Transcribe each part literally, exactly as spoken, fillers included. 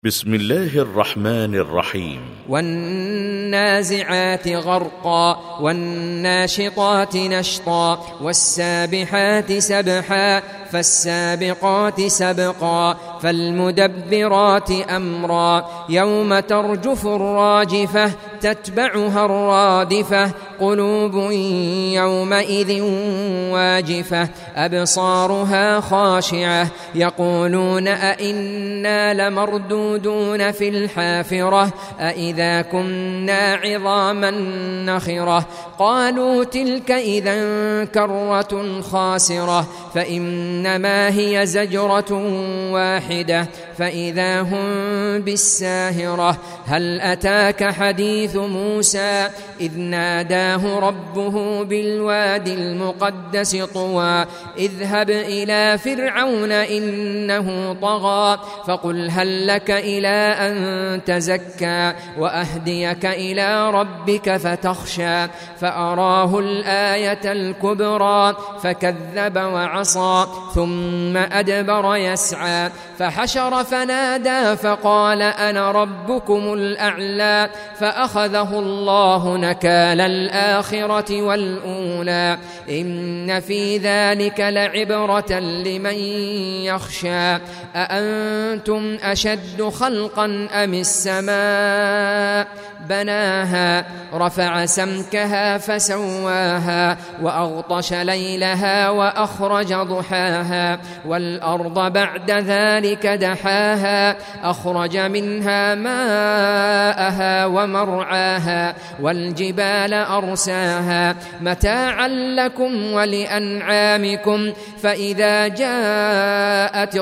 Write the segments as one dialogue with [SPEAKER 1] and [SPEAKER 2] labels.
[SPEAKER 1] بسم الله الرحمن الرحيم.
[SPEAKER 2] والنازعات غرقا والناشطات نشطا والسابحات سبحا فالسابقات سبقا فالمدبرات أمرا يوم ترجف الراجفة تتبعها الرادفة قلوب يومئذ واجفة أبصارها خاشعة يقولون أئنا لمردودون في الحافرة أئذا كنا عظاما نخرة قالوا تلك إذا كرة خاسرة فإنما هي زجرة واحدة فإذا هم بالساهرة هل أتاك حديث موسى إذ ناداه ربه بالوادي المقدس طوى اذهب إلى فرعون إنه طغى فقل هل لك إلى أن تزكى وأهديك إلى ربك فتخشى فأراه الآية الكبرى فكذب وعصى ثم أدبر يسعى فحشر فنادى فقال أنا ربكم الأعلى فأخذه الله نكال الآخرة والأولى إن في ذلك لعبرة لمن يخشى أأنتم أشد خلقا أم السماء بناها رفع سمكها فسواها وأغطش ليلها وأخرج ضحاها والأرض بعد ذلك دحاها أخرج منها ماءها ومرعاها والجبال أرساها متاعا لكم ولأنعامكم فإذا جاءت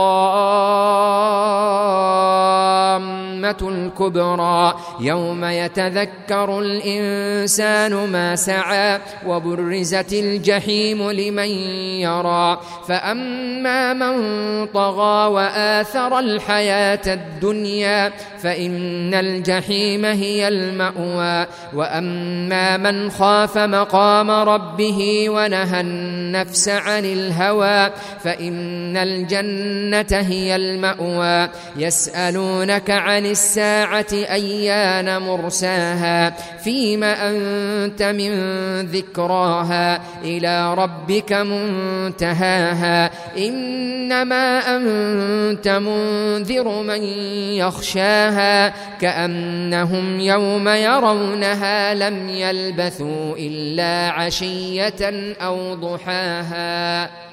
[SPEAKER 2] الطامة الكبرى يوم يتذكر الإنسان ما سعى وبرزت الجحيم لمن يرى فأما من طغى وآثر الحياة الدنيا فإن الجحيم هي المأوى وأما من خاف مقام ربه ونهى النفس عن الهوى فإن الجنة هي المأوى يسألونك عن الساعة أيان مرساها فيم أنت من ذكراها إلى ربك منتهاها إنما أنت منذر من يخشاها كأنهم يوم يرونها لم يلبثوا إلا عشية أو ضحاها.